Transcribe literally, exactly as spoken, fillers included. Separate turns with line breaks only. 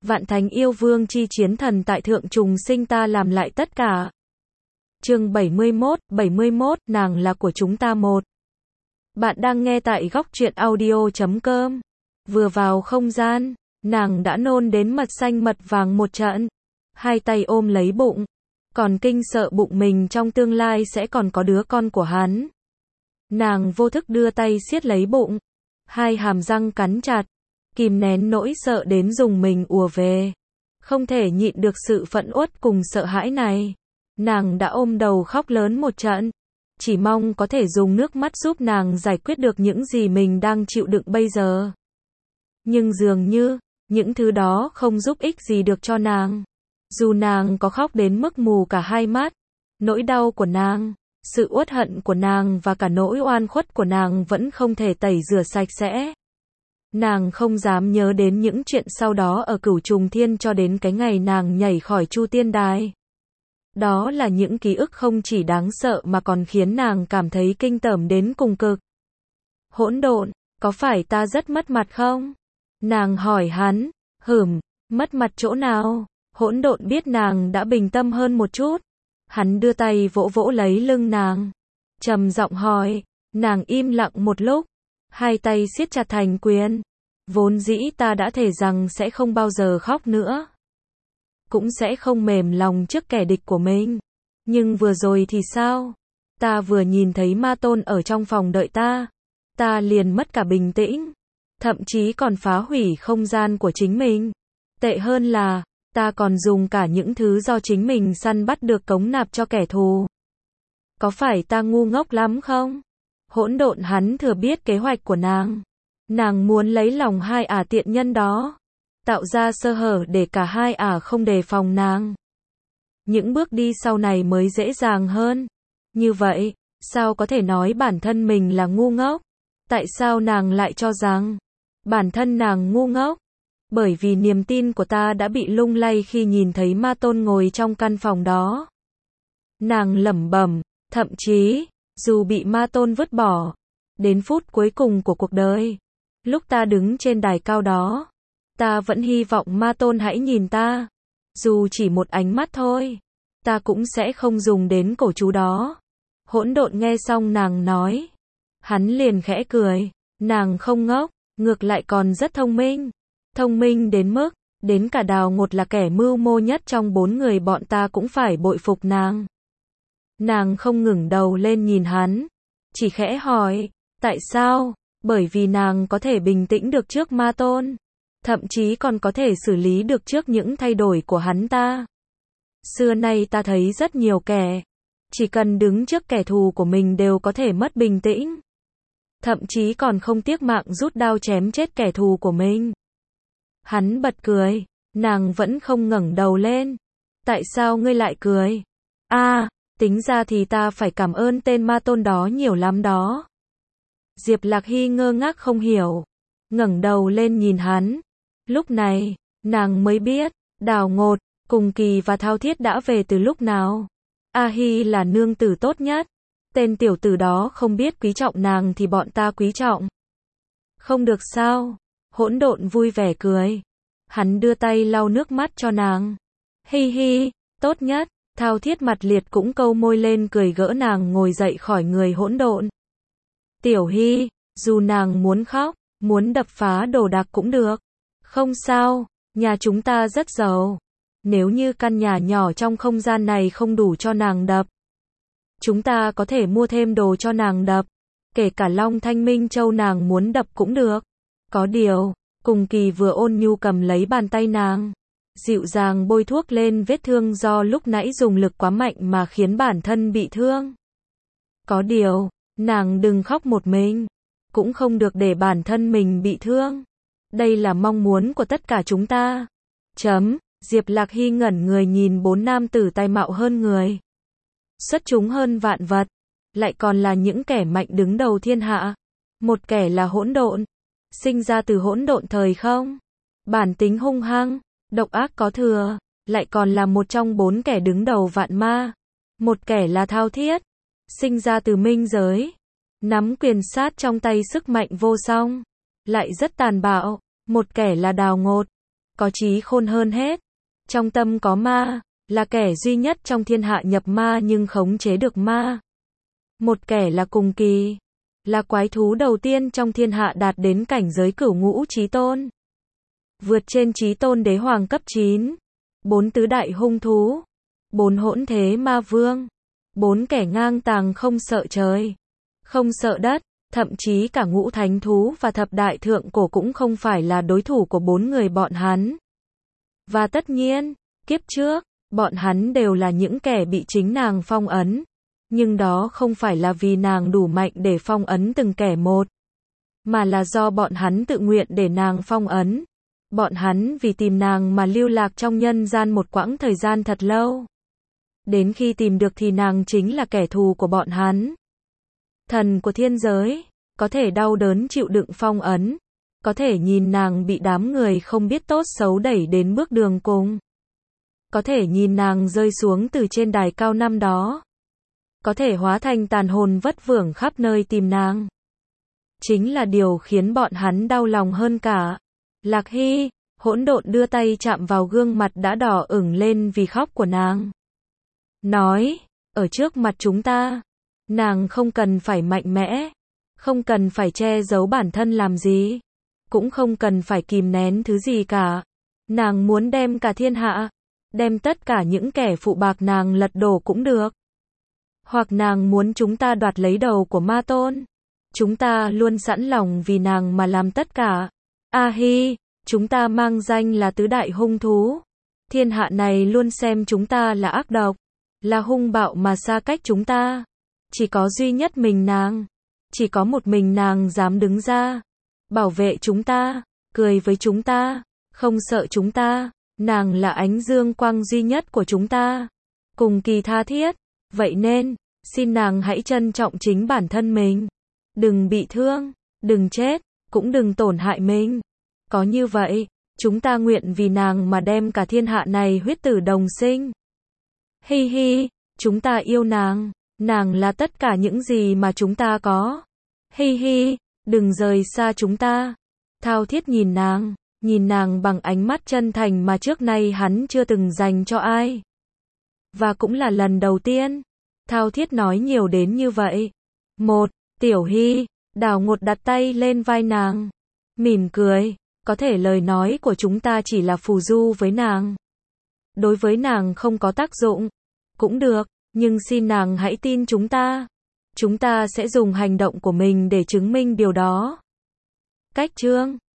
Vạn thánh yêu vương chi chiến thần tại thượng trùng sinh ta làm lại tất cả. Chương bảy mươi mốt, bảy mươi mốt, nàng là của chúng ta một. Bạn đang nghe tại góc truyện audio chấm com. Vừa vào không gian, nàng đã nôn đến mật xanh mật vàng một trận. Hai tay ôm lấy bụng, còn kinh sợ bụng mình trong tương lai sẽ còn có đứa con của hắn. Nàng vô thức đưa tay siết lấy bụng, hai hàm răng cắn chặt, kìm nén nỗi sợ đến dùng mình ùa về. Không thể nhịn được sự phẫn uất cùng sợ hãi này. Nàng đã ôm đầu khóc lớn một trận, chỉ mong có thể dùng nước mắt giúp nàng giải quyết được những gì mình đang chịu đựng bây giờ. Nhưng dường như, những thứ đó không giúp ích gì được cho nàng. Dù nàng có khóc đến mức mù cả hai mắt, nỗi đau của nàng, sự uất hận của nàng và cả nỗi oan khuất của nàng vẫn không thể tẩy rửa sạch sẽ. Nàng không dám nhớ đến những chuyện sau đó ở Cửu Trùng Thiên cho đến cái ngày nàng nhảy khỏi Chu Tiên Đài. Đó là những ký ức không chỉ đáng sợ mà còn khiến nàng cảm thấy kinh tởm đến cùng cực. Hỗn độn, có phải ta rất mất mặt không? Nàng hỏi hắn. Hửm, mất mặt chỗ nào? Hỗn độn biết nàng đã bình tâm hơn một chút. Hắn đưa tay vỗ vỗ lấy lưng nàng, trầm giọng hỏi. Nàng im lặng một lúc, hai tay siết chặt thành quyền. Vốn dĩ ta đã thề rằng sẽ không bao giờ khóc nữa, cũng sẽ không mềm lòng trước kẻ địch của mình. Nhưng vừa rồi thì sao? Ta vừa nhìn thấy ma tôn ở trong phòng đợi ta, ta liền mất cả bình tĩnh, thậm chí còn phá hủy không gian của chính mình. Tệ hơn là, ta còn dùng cả những thứ do chính mình săn bắt được cống nạp cho kẻ thù. Có phải ta ngu ngốc lắm không? Hỗn độn hắn thừa biết kế hoạch của nàng. Nàng muốn lấy lòng hai ả tiện nhân đó, tạo ra sơ hở để cả hai ả không đề phòng nàng. Những bước đi sau này mới dễ dàng hơn. Như vậy, sao có thể nói bản thân mình là ngu ngốc? Tại sao nàng lại cho rằng bản thân nàng ngu ngốc? Bởi vì niềm tin của ta đã bị lung lay khi nhìn thấy ma tôn ngồi trong căn phòng đó. Nàng lẩm bẩm, thậm chí, dù bị ma tôn vứt bỏ, đến phút cuối cùng của cuộc đời, lúc ta đứng trên đài cao đó, ta vẫn hy vọng ma tôn hãy nhìn ta. Dù chỉ một ánh mắt thôi, ta cũng sẽ không dùng đến cổ chú đó. Hỗn độn nghe xong nàng nói, hắn liền khẽ cười. Nàng không ngốc, ngược lại còn rất thông minh. Thông minh đến mức, đến cả Đào Ngột là kẻ mưu mô nhất trong bốn người bọn ta cũng phải bội phục nàng. Nàng không ngẩng đầu lên nhìn hắn, chỉ khẽ hỏi, tại sao? Bởi vì nàng có thể bình tĩnh được trước ma tôn, thậm chí còn có thể xử lý được trước những thay đổi của hắn ta. Xưa nay ta thấy rất nhiều kẻ, chỉ cần đứng trước kẻ thù của mình đều có thể mất bình tĩnh, thậm chí còn không tiếc mạng rút đao chém chết kẻ thù của mình. Hắn bật cười, nàng vẫn không ngẩng đầu lên. Tại sao ngươi lại cười? À, tính ra thì ta phải cảm ơn tên ma tôn đó nhiều lắm đó. Diệp Lạc Hy ngơ ngác không hiểu, ngẩng đầu lên nhìn hắn. Lúc này, nàng mới biết, Đào Ngột, Cùng Kỳ và Thao Thiết đã về từ lúc nào. A Hy là nương tử tốt nhất. Tên tiểu tử đó không biết quý trọng nàng thì bọn ta quý trọng. Không được sao? Hỗn độn vui vẻ cười. Hắn đưa tay lau nước mắt cho nàng. Hi hi, tốt nhất. Thao Thiết mặt liệt cũng câu môi lên cười gỡ nàng ngồi dậy khỏi người hỗn độn. Tiểu Hy, dù nàng muốn khóc, muốn đập phá đồ đạc cũng được. Không sao, nhà chúng ta rất giàu. Nếu như căn nhà nhỏ trong không gian này không đủ cho nàng đập, chúng ta có thể mua thêm đồ cho nàng đập. Kể cả Long Thanh Minh Châu nàng muốn đập cũng được. Có điều, Cùng Kỳ vừa ôn nhu cầm lấy bàn tay nàng, dịu dàng bôi thuốc lên vết thương do lúc nãy dùng lực quá mạnh mà khiến bản thân bị thương. Có điều, nàng đừng khóc một mình, cũng không được để bản thân mình bị thương. Đây là mong muốn của tất cả chúng ta. Chấm, Diệp Lạc Hy ngẩn người nhìn bốn nam tử tài mạo hơn người, xuất chúng hơn vạn vật, lại còn là những kẻ mạnh đứng đầu thiên hạ. Một kẻ là hỗn độn, sinh ra từ hỗn độn thời không, bản tính hung hăng, độc ác có thừa, lại còn là một trong bốn kẻ đứng đầu vạn ma. Một kẻ là Thao Thiết, sinh ra từ minh giới, nắm quyền sát trong tay sức mạnh vô song, lại rất tàn bạo. Một kẻ là Đào Ngột, có trí khôn hơn hết. Trong tâm có ma, là kẻ duy nhất trong thiên hạ nhập ma nhưng khống chế được ma. Một kẻ là cùng kỳ, là quái thú đầu tiên trong thiên hạ đạt đến cảnh giới cửu ngũ chí tôn. Vượt trên chí tôn đế hoàng cấp chín, bốn tứ đại hung thú, bốn hỗn thế ma vương, bốn kẻ ngang tàng không sợ trời, không sợ đất, thậm chí cả ngũ thánh thú và thập đại thượng cổ cũng không phải là đối thủ của bốn người bọn hắn. Và tất nhiên, kiếp trước, bọn hắn đều là những kẻ bị chính nàng phong ấn. Nhưng đó không phải là vì nàng đủ mạnh để phong ấn từng kẻ một, mà là do bọn hắn tự nguyện để nàng phong ấn. Bọn hắn vì tìm nàng mà lưu lạc trong nhân gian một quãng thời gian thật lâu. Đến khi tìm được thì nàng chính là kẻ thù của bọn hắn. Thần của thiên giới, có thể đau đớn chịu đựng phong ấn, có thể nhìn nàng bị đám người không biết tốt xấu đẩy đến bước đường cùng. Có thể nhìn nàng rơi xuống từ trên đài cao năm đó. Có thể hóa thành tàn hồn vất vưởng khắp nơi tìm nàng. Chính là điều khiến bọn hắn đau lòng hơn cả. Lạc Hy, hỗn độn đưa tay chạm vào gương mặt đã đỏ ửng lên vì khóc của nàng. Nói, ở trước mặt chúng ta, nàng không cần phải mạnh mẽ, không cần phải che giấu bản thân làm gì, cũng không cần phải kìm nén thứ gì cả. Nàng muốn đem cả thiên hạ, đem tất cả những kẻ phụ bạc nàng lật đổ cũng được. Hoặc nàng muốn chúng ta đoạt lấy đầu của ma tôn. Chúng ta luôn sẵn lòng vì nàng mà làm tất cả. A Hi, chúng ta mang danh là tứ đại hung thú. Thiên hạ này luôn xem chúng ta là ác độc, là hung bạo mà xa cách chúng ta. Chỉ có duy nhất mình nàng, chỉ có một mình nàng dám đứng ra, bảo vệ chúng ta, cười với chúng ta, không sợ chúng ta. Nàng là ánh dương quang duy nhất của chúng ta, cùng kỳ tha thiết. Vậy nên, xin nàng hãy trân trọng chính bản thân mình. Đừng bị thương, đừng chết, cũng đừng tổn hại mình. Có như vậy, chúng ta nguyện vì nàng mà đem cả thiên hạ này huyết tử đồng sinh. Hi hi, chúng ta yêu nàng, nàng là tất cả những gì mà chúng ta có. Hi hi, đừng rời xa chúng ta. Thao Thiết nhìn nàng, nhìn nàng bằng ánh mắt chân thành mà trước nay hắn chưa từng dành cho ai. Và cũng là lần đầu tiên, Thao Thiết nói nhiều đến như vậy. Một, Tiểu Hy, Đào Ngột đặt tay lên vai nàng, mỉm cười, có thể lời nói của chúng ta chỉ là phù du với nàng. Đối với nàng không có tác dụng, cũng được, nhưng xin nàng hãy tin chúng ta. Chúng ta sẽ dùng hành động của mình để chứng minh điều đó. Cách chương